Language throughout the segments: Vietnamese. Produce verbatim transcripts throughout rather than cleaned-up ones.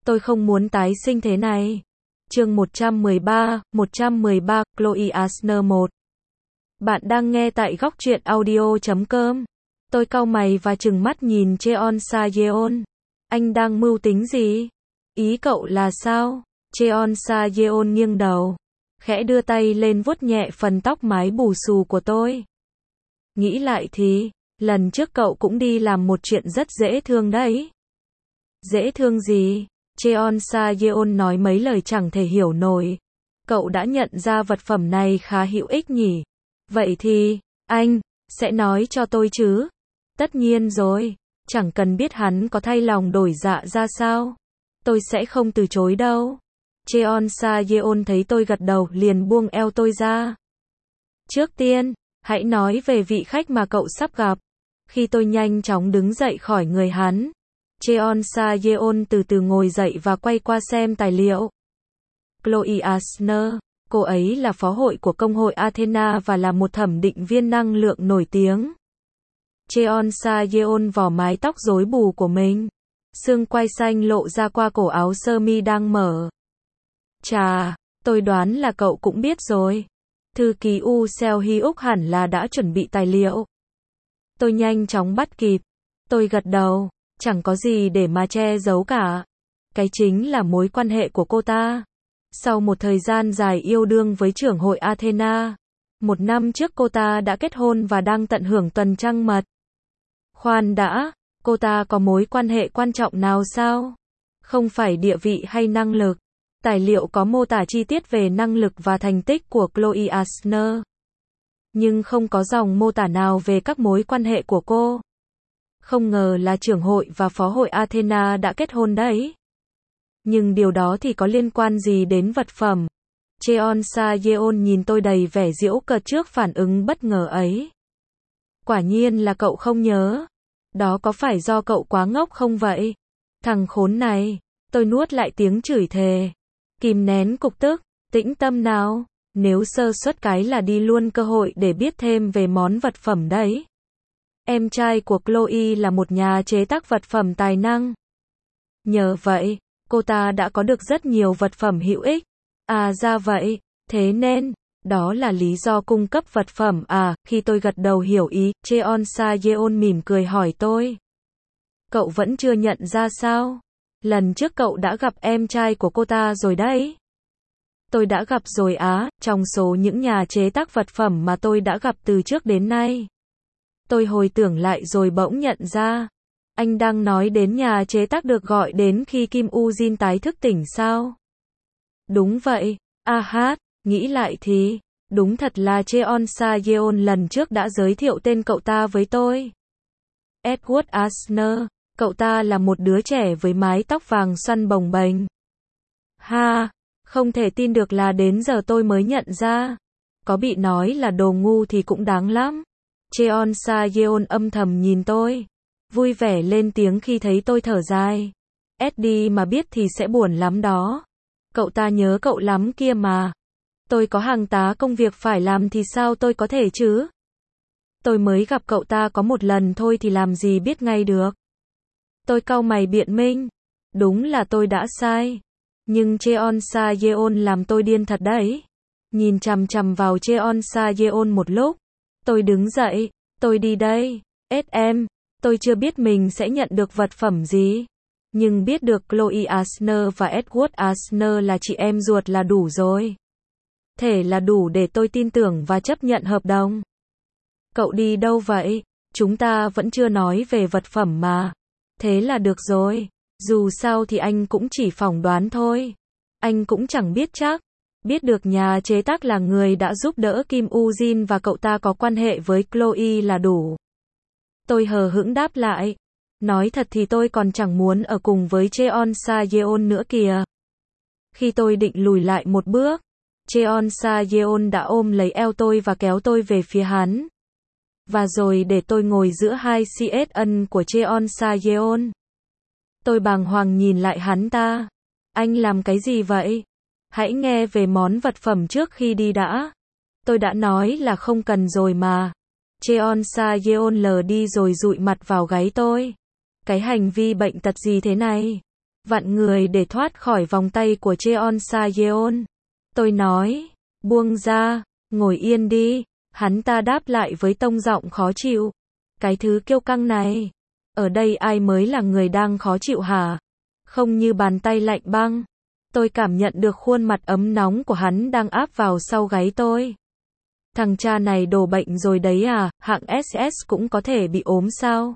Tôi không muốn tái sinh thế này. Chương một trăm mười ba, một trăm mười ba, Chloe Asner một. Bạn đang nghe tại góc truyện audio chấm com. Tôi cau mày và trừng mắt nhìn Cheon Sa-yeon. Anh đang mưu tính gì? Ý cậu là sao? Cheon Sa-yeon nghiêng đầu, khẽ đưa tay lên vuốt nhẹ phần tóc mái bù xù của tôi. Nghĩ lại thì, lần trước cậu cũng đi làm một chuyện rất dễ thương đấy. Dễ thương gì? Cheon Sa-yeon nói mấy lời chẳng thể hiểu nổi. Cậu đã nhận ra vật phẩm này khá hữu ích nhỉ? Vậy thì, anh, sẽ nói cho tôi chứ? Tất nhiên rồi, chẳng cần biết hắn có thay lòng đổi dạ ra sao. Tôi sẽ không từ chối đâu. Cheon Sa-yeon thấy tôi gật đầu liền buông eo tôi ra. Trước tiên, hãy nói về vị khách mà cậu sắp gặp. Khi tôi nhanh chóng đứng dậy khỏi người hắn, Cheon Sa-yeon từ từ ngồi dậy và quay qua xem tài liệu. Chloe Asner, cô ấy là phó hội của công hội Athena và là một thẩm định viên năng lượng nổi tiếng. Cheon Sa-yeon vò mái tóc rối bù của mình. Xương quai xanh lộ ra qua cổ áo sơ mi đang mở. Chà, tôi đoán là cậu cũng biết rồi. Thư ký U Seo-hyuk hẳn là đã chuẩn bị tài liệu. Tôi nhanh chóng bắt kịp. Tôi gật đầu, chẳng có gì để mà che giấu cả. Cái chính là mối quan hệ của cô ta. Sau một thời gian dài yêu đương với trưởng hội Athena, một năm trước cô ta đã kết hôn và đang tận hưởng tuần trăng mật. Khoan đã, cô ta có mối quan hệ quan trọng nào sao? Không phải địa vị hay năng lực. Tài liệu có mô tả chi tiết về năng lực và thành tích của Chloe Asner, nhưng không có dòng mô tả nào về các mối quan hệ của cô. Không ngờ là trưởng hội và phó hội Athena đã kết hôn đấy. Nhưng điều đó thì có liên quan gì đến vật phẩm? Cheon Sa-yeon nhìn tôi đầy vẻ giễu cợt trước phản ứng bất ngờ ấy. Quả nhiên là cậu không nhớ. Đó có phải do cậu quá ngốc không vậy? Thằng khốn này. Tôi nuốt lại tiếng chửi thề. Kìm nén cục tức. Tĩnh tâm nào. Nếu sơ suất cái là đi luôn cơ hội để biết thêm về món vật phẩm đấy. Em trai của Chloe là một nhà chế tác vật phẩm tài năng. Nhờ vậy, cô ta đã có được rất nhiều vật phẩm hữu ích. À ra vậy, thế nên, đó là lý do cung cấp vật phẩm à? Khi tôi gật đầu hiểu ý, Cheon Sa-yeon mỉm cười hỏi tôi. Cậu vẫn chưa nhận ra sao? Lần trước cậu đã gặp em trai của cô ta rồi đấy. Tôi đã gặp rồi á, trong số những nhà chế tác vật phẩm mà tôi đã gặp từ trước đến nay. Tôi hồi tưởng lại rồi bỗng nhận ra. Anh đang nói đến nhà chế tác được gọi đến khi Kim U-jin tái thức tỉnh sao? Đúng vậy. A hát, nghĩ lại thì, đúng thật là Cheon Sa-yeon lần trước đã giới thiệu tên cậu ta với tôi. Edward Asner, cậu ta là một đứa trẻ với mái tóc vàng xoăn bồng bềnh. Ha, không thể tin được là đến giờ tôi mới nhận ra. Có bị nói là đồ ngu thì cũng đáng lắm. Cheon Sa-yeon âm thầm nhìn tôi, vui vẻ lên tiếng khi thấy tôi thở dài. Eddie mà biết thì sẽ buồn lắm đó. Cậu ta nhớ cậu lắm kia mà. Tôi có hàng tá công việc phải làm thì sao tôi có thể chứ? Tôi mới gặp cậu ta có một lần thôi thì làm gì biết ngay được. Tôi cau mày biện minh. Đúng là tôi đã sai. Nhưng Cheon Sa-yeon làm tôi điên thật đấy. Nhìn chằm chằm vào Cheon Sa-yeon một lúc. Tôi đứng dậy. Tôi đi đây. ét em. Tôi chưa biết mình sẽ nhận được vật phẩm gì. Nhưng biết được Chloe Asner và Edward Asner là chị em ruột là đủ rồi. Thể là đủ để tôi tin tưởng và chấp nhận hợp đồng. Cậu đi đâu vậy? Chúng ta vẫn chưa nói về vật phẩm mà. Thế là được rồi. Dù sao thì anh cũng chỉ phỏng đoán thôi. Anh cũng chẳng biết chắc. Biết được nhà chế tác là người đã giúp đỡ Kim U-jin và cậu ta có quan hệ với Chloe là đủ. Tôi hờ hững đáp lại. Nói thật thì tôi còn chẳng muốn ở cùng với Cheon Sa-yeon nữa kìa. Khi tôi định lùi lại một bước, Cheon Sa-yeon đã ôm lấy eo tôi và kéo tôi về phía hắn. Và rồi để tôi ngồi giữa hai xê ét ân của Cheon Sa-yeon. Tôi bàng hoàng nhìn lại hắn ta. Anh làm cái gì vậy? Hãy nghe về món vật phẩm trước khi đi đã. Tôi đã nói là không cần rồi mà. Cheon Sa-yeon lờ đi rồi dụi mặt vào gáy tôi. Cái hành vi bệnh tật gì thế này? vặn người để thoát khỏi vòng tay của Cheon Sa Yeon. Tôi nói, buông ra, ngồi yên đi. Hắn ta đáp lại với tông giọng khó chịu. Cái thứ kiêu căng này, ở đây ai mới là người đang khó chịu hả? Không như bàn tay lạnh băng. Tôi cảm nhận được khuôn mặt ấm nóng của hắn đang áp vào sau gáy tôi. Thằng cha này đổ bệnh rồi đấy à, hạng ét ét cũng có thể bị ốm sao?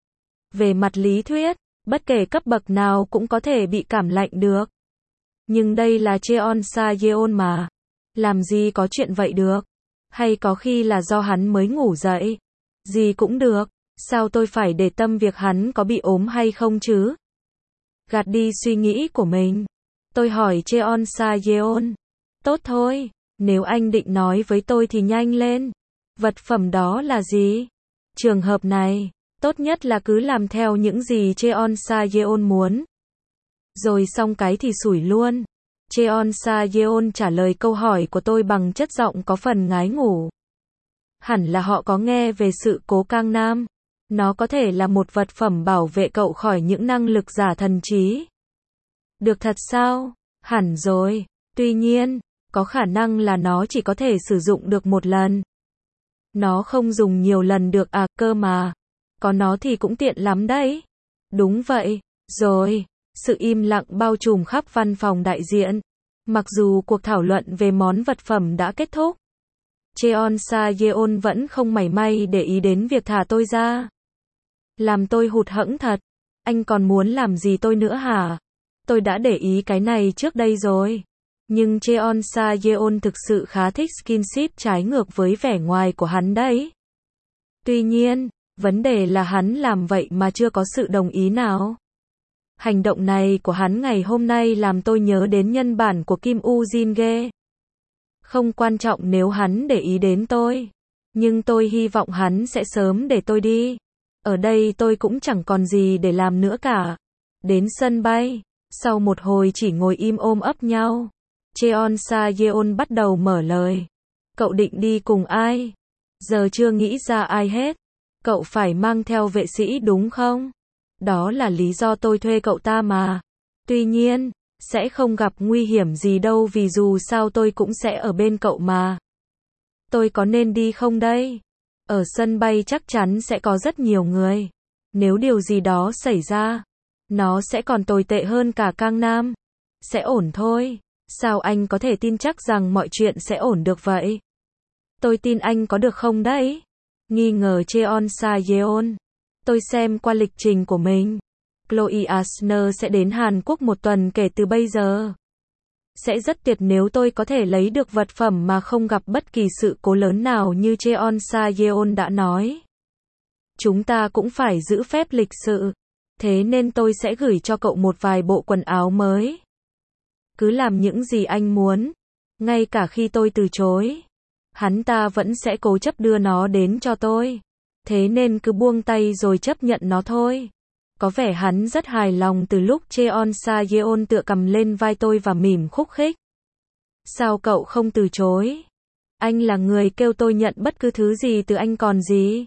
Về mặt lý thuyết, bất kể cấp bậc nào cũng có thể bị cảm lạnh được. Nhưng đây là Cheon Sa Yeon mà. Làm gì có chuyện vậy được? Hay có khi là do hắn mới ngủ dậy? Gì cũng được, sao tôi phải để tâm việc hắn có bị ốm hay không chứ? Gạt đi suy nghĩ của mình. Tôi hỏi Cheon Sa Yeon. Tốt thôi, nếu anh định nói với tôi thì nhanh lên. Vật phẩm đó là gì? Trường hợp này, tốt nhất là cứ làm theo những gì Cheon Sa Yeon muốn. Rồi xong cái thì xủi luôn. Cheon Sa Yeon trả lời câu hỏi của tôi bằng chất giọng có phần ngái ngủ. Hẳn là họ có nghe về sự cố Gangnam. Nó có thể là một vật phẩm bảo vệ cậu khỏi những năng lực giả thần trí. Được thật sao? Hẳn rồi. Tuy nhiên, có khả năng là nó chỉ có thể sử dụng được một lần. Nó không dùng nhiều lần được à, cơ mà. Có nó thì cũng tiện lắm đấy. Đúng vậy. Rồi. Sự im lặng bao trùm khắp văn phòng đại diện. Mặc dù cuộc thảo luận về món vật phẩm đã kết thúc, Cheon Sa Yeon vẫn không mảy may để ý đến việc thả tôi ra. Làm tôi hụt hẫng thật. Anh còn muốn làm gì tôi nữa hả? Tôi đã để ý cái này trước đây rồi. Nhưng Cheon Sa Yeon thực sự khá thích skinship trái ngược với vẻ ngoài của hắn đấy. Tuy nhiên, vấn đề là hắn làm vậy mà chưa có sự đồng ý nào. Hành động này của hắn ngày hôm nay làm tôi nhớ đến nhân bản của Kim Woo Jin ghê. Không quan trọng nếu hắn để ý đến tôi. Nhưng tôi hy vọng hắn sẽ sớm để tôi đi. Ở đây tôi cũng chẳng còn gì để làm nữa cả. Đến sân bay, sau một hồi chỉ ngồi im ôm ấp nhau, Cheon Sa Yeon bắt đầu mở lời. Cậu định đi cùng ai? Giờ chưa nghĩ ra ai hết. Cậu phải mang theo vệ sĩ đúng không? Đó là lý do tôi thuê cậu ta mà. Tuy nhiên, sẽ không gặp nguy hiểm gì đâu vì dù sao tôi cũng sẽ ở bên cậu mà. Tôi có nên đi không đây? Ở sân bay chắc chắn sẽ có rất nhiều người. Nếu điều gì đó xảy ra, nó sẽ còn tồi tệ hơn cả Gangnam. Sẽ ổn thôi. Sao anh có thể tin chắc rằng mọi chuyện sẽ ổn được vậy? Tôi tin anh có được không đấy? Nghi ngờ Cheon Sa Yeon. Tôi xem qua lịch trình của mình. Chloe Asner sẽ đến Hàn Quốc một tuần kể từ bây giờ. Sẽ rất tuyệt nếu tôi có thể lấy được vật phẩm mà không gặp bất kỳ sự cố lớn nào như Cheon Sa Yeon đã nói. Chúng ta cũng phải giữ phép lịch sự. Thế nên tôi sẽ gửi cho cậu một vài bộ quần áo mới. Cứ làm những gì anh muốn. Ngay cả khi tôi từ chối, hắn ta vẫn sẽ cố chấp đưa nó đến cho tôi. Thế nên cứ buông tay rồi chấp nhận nó thôi. Có vẻ hắn rất hài lòng từ lúc Cheon Sa Yeon tựa cầm lên vai tôi và mỉm khúc khích. Sao cậu không từ chối? Anh là người kêu tôi nhận bất cứ thứ gì từ anh còn gì.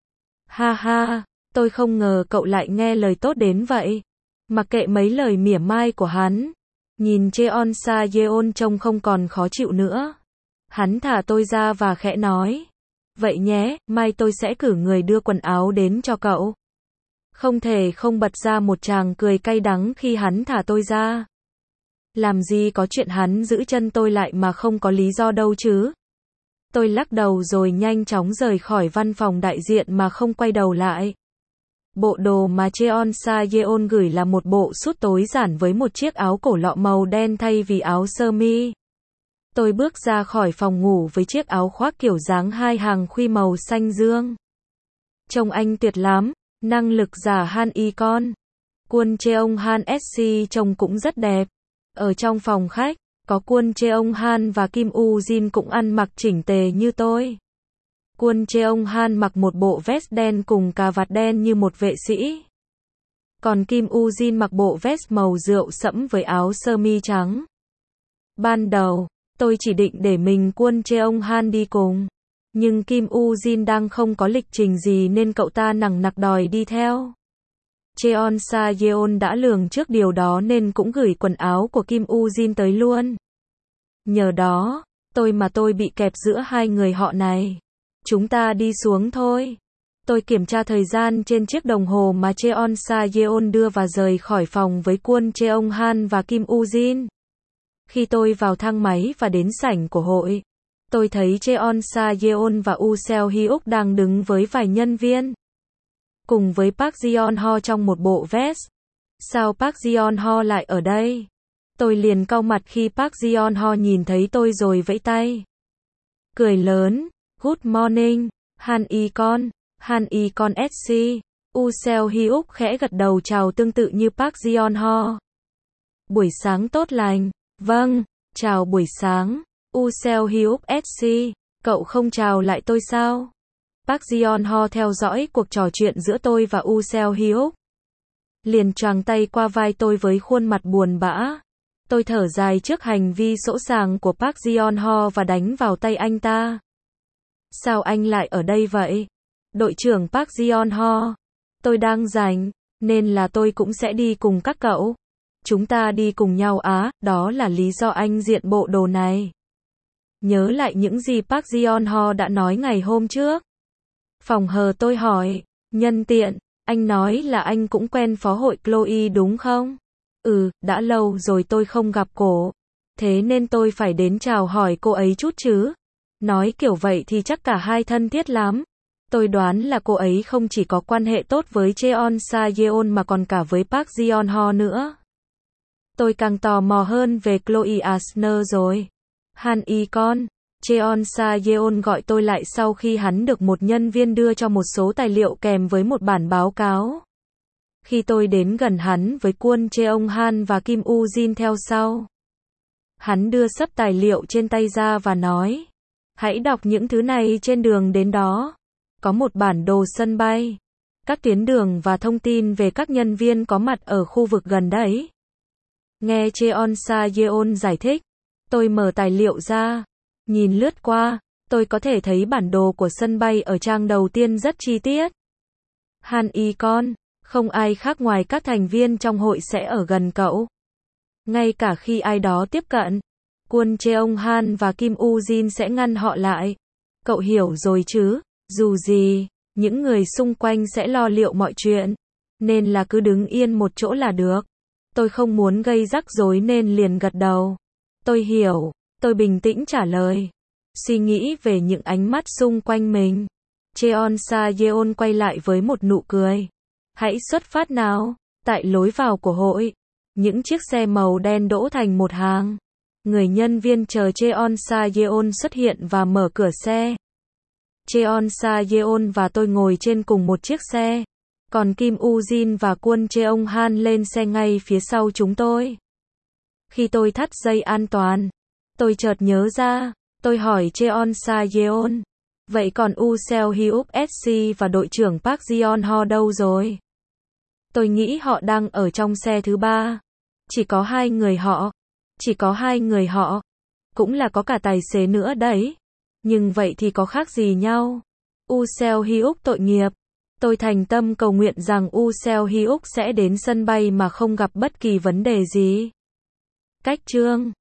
Ha ha, tôi không ngờ cậu lại nghe lời tốt đến vậy. Mặc kệ mấy lời mỉa mai của hắn, nhìn Cheon Sa Yeon trông không còn khó chịu nữa. Hắn thả tôi ra và khẽ nói. Vậy nhé, mai tôi sẽ cử người đưa quần áo đến cho cậu. Không thể không bật ra một tràng cười cay đắng khi hắn thả tôi ra. Làm gì có chuyện hắn giữ chân tôi lại mà không có lý do đâu chứ. Tôi lắc đầu rồi nhanh chóng rời khỏi văn phòng đại diện mà không quay đầu lại. Bộ đồ mà Cheon Sa Yeon gửi là một bộ sút tối giản với một chiếc áo cổ lọ màu đen thay vì áo sơ mi. Tôi bước ra khỏi phòng ngủ với chiếc áo khoác kiểu dáng hai hàng khuy màu xanh dương. Trông anh tuyệt lắm, năng lực giả Han Icon. Kwon Cheong Han ét xê trông cũng rất đẹp. Ở trong phòng khách, có Kwon Cheong Han và Kim Woo Jin cũng ăn mặc chỉnh tề như tôi. Kwon Cheong Han mặc một bộ vest đen cùng cà vạt đen như một vệ sĩ. Còn Kim Woo Jin mặc bộ vest màu rượu sẫm với áo sơ mi trắng. Ban đầu, tôi chỉ định để mình Kwon Cheong Han đi cùng. Nhưng Kim Woo Jin đang không có lịch trình gì nên cậu ta nằng nặc đòi đi theo. Cheon Sa Yeon đã lường trước điều đó nên cũng gửi quần áo của Kim Woo Jin tới luôn. Nhờ đó, tôi mà tôi bị kẹp giữa hai người họ này. Chúng ta đi xuống thôi. Tôi kiểm tra thời gian trên chiếc đồng hồ mà Cheon Sa Yeon đưa và rời khỏi phòng với Kwon Cheong Han và Kim Woo Jin. Khi tôi vào thang máy và đến sảnh của hội, tôi thấy Cheon Sa Yeon và Woo Seo Hyuk đang đứng với vài nhân viên. Cùng với Park Jeon Ho trong một bộ vest. Sao Park Jeon Ho lại ở đây? Tôi liền cau mặt khi Park Jeon Ho nhìn thấy tôi rồi vẫy tay. Cười lớn, Good morning, Han Y Con, Han Y Con ét xê. Woo Seo Hyuk khẽ gật đầu chào tương tự như Park Jeon Ho. Buổi sáng tốt lành. Vâng, chào buổi sáng. Woo Seo Hyuk ét xê. Cậu không chào lại tôi sao? Park Jeon Ho theo dõi cuộc trò chuyện giữa tôi và Woo Seo Hyuk. Liền choàng tay qua vai tôi với khuôn mặt buồn bã. Tôi thở dài trước hành vi sỗ sàng của Park Jeon Ho và đánh vào tay anh ta. Sao anh lại ở đây vậy? Đội trưởng Park Jeon Ho. Tôi đang rảnh, nên là tôi cũng sẽ đi cùng các cậu. Chúng ta đi cùng nhau á, đó là lý do anh diện bộ đồ này. Nhớ lại những gì Park Jeon Ho đã nói ngày hôm trước. Phòng hờ tôi hỏi, nhân tiện, anh nói là anh cũng quen phó hội Chloe đúng không? Ừ, đã lâu rồi tôi không gặp cô. Thế nên tôi phải đến chào hỏi cô ấy chút chứ. Nói kiểu vậy thì chắc cả hai thân thiết lắm. Tôi đoán là cô ấy không chỉ có quan hệ tốt với Cheon Sa Yeon mà còn cả với Park Jeon Ho nữa. Tôi càng tò mò hơn về Chloe Asner rồi. Han Y Con. Cheon Sa Yeon gọi tôi lại sau khi hắn được một nhân viên đưa cho một số tài liệu kèm với một bản báo cáo. Khi tôi đến gần hắn với Kwon Cheong Han và Kim Woo Jin theo sau. Hắn đưa sấp tài liệu trên tay ra và nói. Hãy đọc những thứ này trên đường đến đó. Có một bản đồ sân bay, các tuyến đường và thông tin về các nhân viên có mặt ở khu vực gần đấy. Nghe Cheon Sa Yeon giải thích, tôi mở tài liệu ra. Nhìn lướt qua, tôi có thể thấy bản đồ của sân bay ở trang đầu tiên rất chi tiết. Han Y Con, không ai khác ngoài các thành viên trong hội sẽ ở gần cậu. Ngay cả khi ai đó tiếp cận, Kwon Cheong Han và Kim Woo Jin sẽ ngăn họ lại. Cậu hiểu rồi chứ, dù gì, những người xung quanh sẽ lo liệu mọi chuyện. Nên là cứ đứng yên một chỗ là được. Tôi không muốn gây rắc rối nên liền gật đầu. Tôi hiểu. Tôi bình tĩnh trả lời. Suy nghĩ về những ánh mắt xung quanh mình. Cheon Sa Yeon quay lại với một nụ cười. Hãy xuất phát nào. Tại lối vào của hội, những chiếc xe màu đen đỗ thành một hàng. Người nhân viên chờ Cheon Sa Yeon xuất hiện và mở cửa xe. Cheon Sa Yeon và tôi ngồi trên cùng một chiếc xe. Còn Kim Woo Jin và Kwon Cheong Han lên xe ngay phía sau chúng tôi. Khi tôi thắt dây an toàn, tôi chợt nhớ ra, tôi hỏi Cheon Sa Yeon. Vậy còn Woo Seo Hyuk ét xê và đội trưởng Park Jeon Ho đâu rồi? Tôi nghĩ họ đang ở trong xe thứ ba. Chỉ có hai người họ. Chỉ có hai người họ. Cũng là có cả tài xế nữa đấy. Nhưng vậy thì có khác gì nhau? Woo Seo Hyuk tội nghiệp. Tôi thành tâm cầu nguyện rằng Woo Seo Hyuk sẽ đến sân bay mà không gặp bất kỳ vấn đề gì. Cách chương